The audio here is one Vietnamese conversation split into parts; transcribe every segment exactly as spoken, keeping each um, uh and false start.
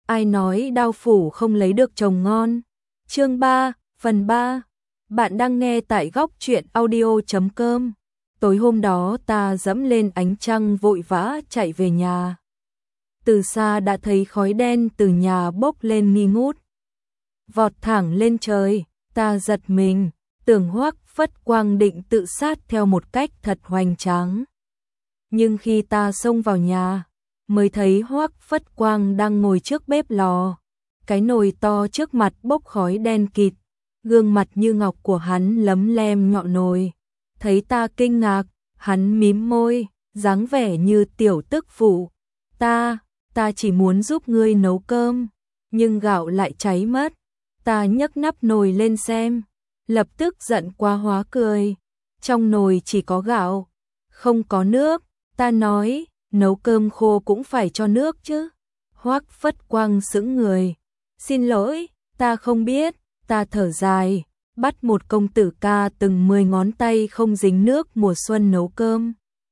Ai nói đao phủ không lấy được chồng ngon? Chương ba, phần ba. Bạn đang nghe tại góc truyện audio chấm com. Tối hôm đó ta dẫm lên ánh trăng vội vã chạy về nhà. Từ xa đã thấy khói đen từ nhà bốc lên nghi ngút. Vọt thẳng lên trời, ta giật mình, tưởng Hoắc Phất Quang định tự sát theo một cách thật hoành tráng. Nhưng khi ta xông vào nhà, mới thấy Hoắc Phất Quang đang ngồi trước bếp lò. Cái nồi to trước mặt bốc khói đen kịt, gương mặt như ngọc của hắn lấm lem nhọn nồi. Thấy ta kinh ngạc, hắn mím môi, dáng vẻ như tiểu tức phụ. Ta, ta chỉ muốn giúp ngươi nấu cơm, nhưng gạo lại cháy mất. Ta nhấc nắp nồi lên xem, lập tức giận quá hóa cười. Trong nồi chỉ có gạo, không có nước. Ta nói, nấu cơm khô cũng phải cho nước chứ. Hoắc Phất Quang sững người. Xin lỗi, ta không biết. Ta thở dài, bắt một công tử ca từng mười ngón tay không dính nước mùa xuân nấu cơm.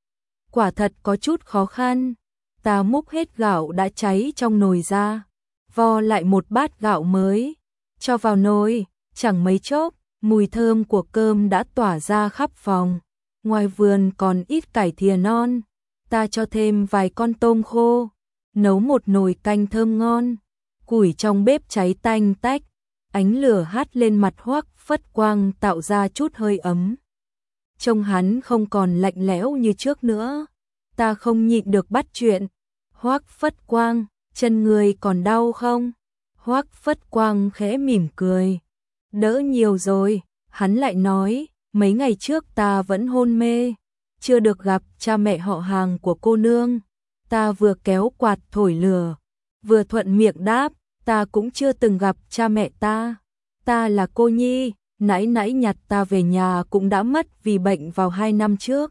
Quả thật có chút khó khăn. Ta múc hết gạo đã cháy trong nồi ra, vo lại một bát gạo mới, cho vào nồi. Chẳng mấy chốc, mùi thơm của cơm đã tỏa ra khắp phòng. Ngoài vườn còn ít cải thìa non. Ta cho thêm vài con tôm khô, nấu một nồi canh thơm ngon. Củi trong bếp cháy tanh tách, ánh lửa hắt lên mặt Hoắc Phất Quang tạo ra chút hơi ấm. Trông hắn không còn lạnh lẽo như trước nữa. Ta không nhịn được bắt chuyện. Hoắc Phất Quang, chân người còn đau không? Hoắc Phất Quang khẽ mỉm cười. Đỡ nhiều rồi. Hắn lại nói, mấy ngày trước ta vẫn hôn mê, chưa được gặp cha mẹ họ hàng của cô nương. Ta vừa kéo quạt thổi lửa, vừa thuận miệng đáp, ta cũng chưa từng gặp cha mẹ ta. Ta là cô nhi, nãy nãy nhặt ta về nhà cũng đã mất vì bệnh vào hai năm trước.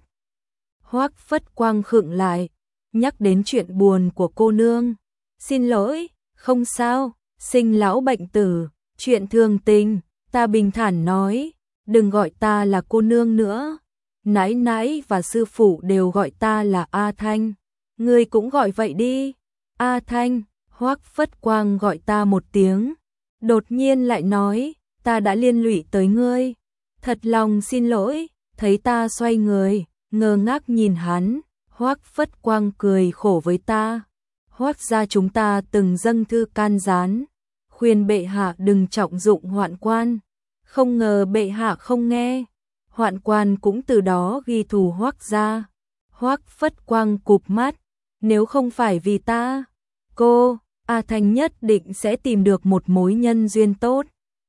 Hoắc Phất Quang khựng lại, nhắc đến chuyện buồn của cô nương. Xin lỗi, không sao, sinh lão bệnh tử, chuyện thường tình. Ta bình thản nói, đừng gọi ta là cô nương nữa. Nãi nãi và sư phụ đều gọi ta là A Thanh. Ngươi cũng gọi vậy đi. A Thanh. Hoắc Phất Quang gọi ta một tiếng, đột nhiên lại nói, ta đã liên lụy tới ngươi. Thật lòng xin lỗi. Thấy ta xoay người, ngơ ngác nhìn hắn, Hoắc Phất Quang cười khổ với ta. Hoắc gia chúng ta từng dâng thư can gián, khuyên bệ hạ đừng trọng dụng Hoạn Quan. Không ngờ bệ hạ không nghe. Hoạn Quan cũng từ đó ghi thù Hoắc gia. Hoắc Phất Quang cụp mắt, nếu không phải vì ta, cô, A Thanh nhất định sẽ tìm được một mối nhân duyên tốt.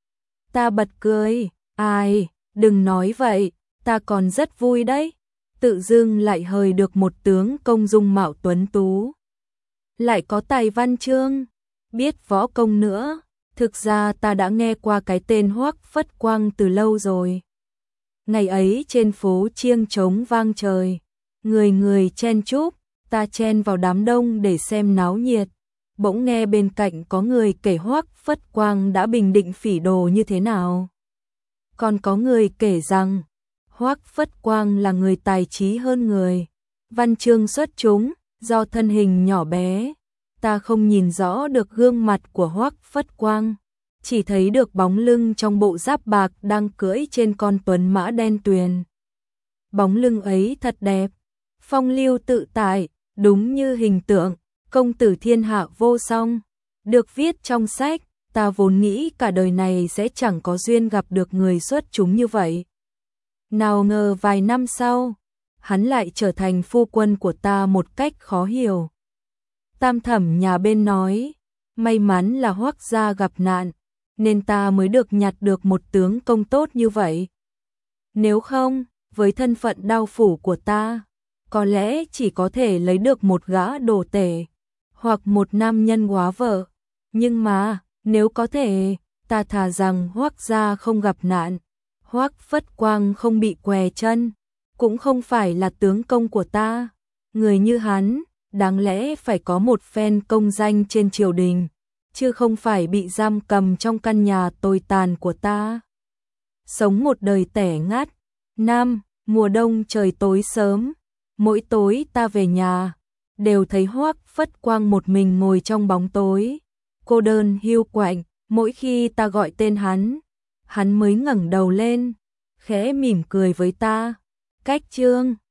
Ta bật cười, ai, đừng nói vậy, ta còn rất vui đấy. Tự dưng lại hời được một tướng công dung mạo tuấn tú, lại có tài văn chương, biết võ công nữa. Thực ra ta đã nghe qua cái tên Hoắc Phất Quang từ lâu rồi. Ngày ấy trên phố chiêng trống vang trời, người người chen chúc, ta chen vào đám đông để xem náo nhiệt. Bỗng nghe bên cạnh có người kể Hoắc Phất Quang đã bình định phỉ đồ như thế nào. Còn có người kể rằng Hoắc Phất Quang là người tài trí hơn người, văn chương xuất chúng. Do thân hình nhỏ bé, ta không nhìn rõ được gương mặt của Hoắc Phất Quang, chỉ thấy được bóng lưng trong bộ giáp bạc đang cưỡi trên con tuấn mã đen tuyền. Bóng lưng ấy thật đẹp, phong lưu tự tại, đúng như hình tượng công tử thiên hạ vô song, được viết trong sách. Ta vốn nghĩ cả đời này sẽ chẳng có duyên gặp được người xuất chúng như vậy. Nào ngờ vài năm sau, hắn lại trở thành phu quân của ta một cách khó hiểu. Tam thẩm nhà bên nói, may mắn là Hoắc gia gặp nạn, nên ta mới được nhặt được một tướng công tốt như vậy. Nếu không, với thân phận đao phủ của ta, có lẽ chỉ có thể lấy được một gã đồ tể, hoặc một nam nhân góa vợ. Nhưng mà, nếu có thể, ta thà rằng Hoắc gia không gặp nạn, Hoắc Phất Quang không bị què chân, cũng không phải là tướng công của ta. Người như hắn, đáng lẽ phải có một phen công danh trên triều đình, chứ không phải bị giam cầm trong căn nhà tồi tàn của ta. Sống một đời tẻ ngắt. Năm, mùa đông trời tối sớm, mỗi tối ta về nhà, đều thấy Hoắc Phất Quang một mình ngồi trong bóng tối, cô đơn hiu quạnh, mỗi khi ta gọi tên hắn, hắn mới ngẩng đầu lên, khẽ mỉm cười với ta. Cách chương